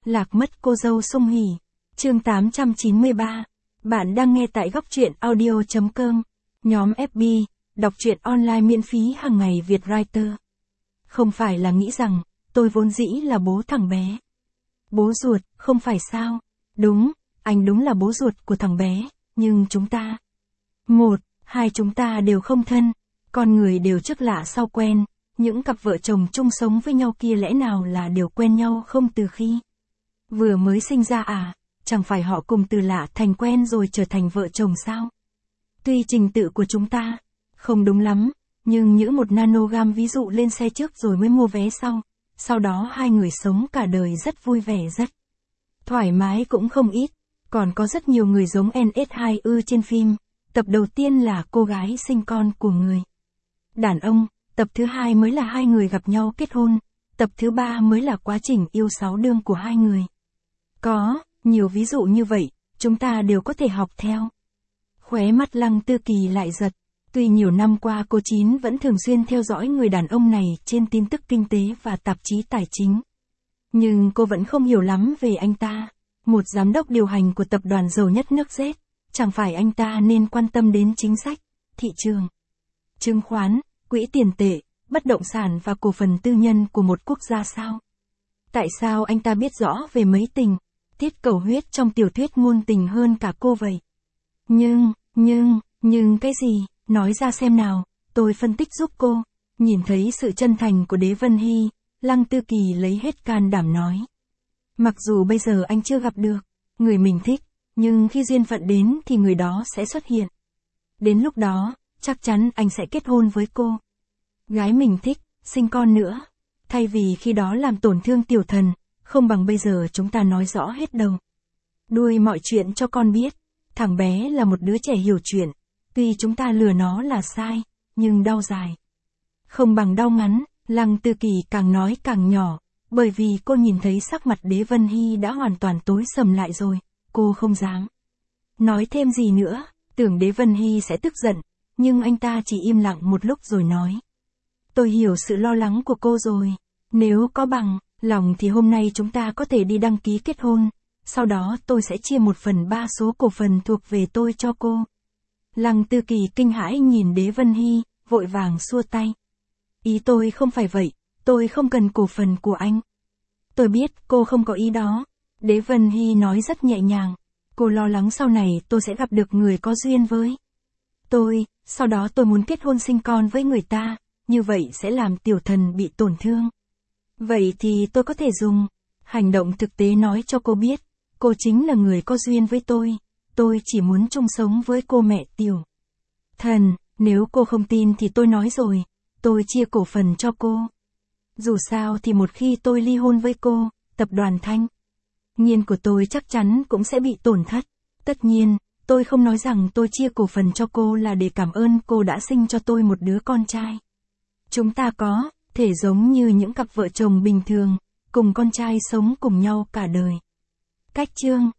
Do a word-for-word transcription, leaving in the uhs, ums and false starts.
Lạc mất cô dâu Song Hỷ. Chương tám trăm chín mươi ba. Bạn đang nghe tại góc truyện audio chấm com. Nhóm ép bê, đọc truyện online miễn phí hàng ngày Việt Writer. Không phải là nghĩ rằng, tôi vốn dĩ là bố thằng bé. Bố ruột, không phải sao? Đúng, anh đúng là bố ruột của thằng bé, nhưng chúng ta... Một, hai chúng ta đều không thân, con người đều trước lạ sau quen, những cặp vợ chồng chung sống với nhau kia lẽ nào là đều quen nhau không từ khi vừa mới sinh ra à, chẳng phải họ cùng từ lạ thành quen rồi trở thành vợ chồng sao? Tuy trình tự của chúng ta không đúng lắm, nhưng những một nanogam ví dụ lên xe trước rồi mới mua vé sau, sau đó hai người sống cả đời rất vui vẻ rất thoải mái cũng không ít, còn có rất nhiều người giống en ét hai ư trên phim. Tập đầu tiên là cô gái sinh con của người đàn ông, tập thứ hai mới là hai người gặp nhau kết hôn, tập thứ ba mới là quá trình yêu sáu đương của hai người. Có nhiều ví dụ như vậy, chúng ta đều có thể học theo. Khóe mắt Lăng Tư Kỳ lại giật, tuy nhiều năm qua cô Chín vẫn thường xuyên theo dõi người đàn ông này trên tin tức kinh tế và tạp chí tài chính. Nhưng cô vẫn không hiểu lắm về anh ta, một giám đốc điều hành của tập đoàn giàu nhất nước Z. Chẳng phải anh ta nên quan tâm đến chính sách, thị trường, chứng khoán, quỹ tiền tệ, bất động sản và cổ phần tư nhân của một quốc gia sao? Tại sao anh ta biết rõ về mấy tình tiết cầu huyết trong tiểu thuyết ngôn tình hơn cả cô vậy? Nhưng, nhưng, nhưng cái gì? Nói ra xem nào, tôi phân tích giúp cô. Nhìn thấy sự chân thành của Đế Vân Hy, Lăng Tư Kỳ lấy hết can đảm nói. Mặc dù bây giờ anh chưa gặp được người mình thích, nhưng khi duyên phận đến thì người đó sẽ xuất hiện. Đến lúc đó, chắc chắn anh sẽ kết hôn với cô. Gái mình thích, sinh con nữa. Thay vì khi đó làm tổn thương tiểu thần, không bằng bây giờ chúng ta nói rõ hết đầu đuôi mọi chuyện cho con biết. Thằng bé là một đứa trẻ hiểu chuyện. Tuy chúng ta lừa nó là sai, nhưng đau dài không bằng đau ngắn. Lăng Tư Kỳ càng nói càng nhỏ, bởi vì cô nhìn thấy sắc mặt Đế Vân Hy đã hoàn toàn tối sầm lại rồi. Cô không dám nói thêm gì nữa, tưởng Đế Vân Hy sẽ tức giận, nhưng anh ta chỉ im lặng một lúc rồi nói. Tôi hiểu sự lo lắng của cô rồi, nếu có bằng lòng thì hôm nay chúng ta có thể đi đăng ký kết hôn, sau đó tôi sẽ chia một phần ba số cổ phần thuộc về tôi cho cô. Lăng Tư Kỳ kinh hãi nhìn Đế Vân Hy, vội vàng xua tay. Ý tôi không phải vậy, tôi không cần cổ phần của anh. Tôi biết cô không có ý đó. Đế Vân Hy nói rất nhẹ nhàng, cô lo lắng sau này tôi sẽ gặp được người có duyên với tôi, sau đó tôi muốn kết hôn sinh con với người ta, như vậy sẽ làm tiểu thần bị tổn thương. Vậy thì tôi có thể dùng hành động thực tế nói cho cô biết, cô chính là người có duyên với tôi, tôi chỉ muốn chung sống với cô mẹ tiểu thần, nếu cô không tin thì tôi nói rồi, tôi chia cổ phần cho cô. Dù sao thì một khi tôi ly hôn với cô, tập đoàn Thanh Nghiên của tôi chắc chắn cũng sẽ bị tổn thất. Tất nhiên, tôi không nói rằng tôi chia cổ phần cho cô là để cảm ơn cô đã sinh cho tôi một đứa con trai. Chúng ta có thể giống như những cặp vợ chồng bình thường, cùng con trai sống cùng nhau cả đời. Cách chương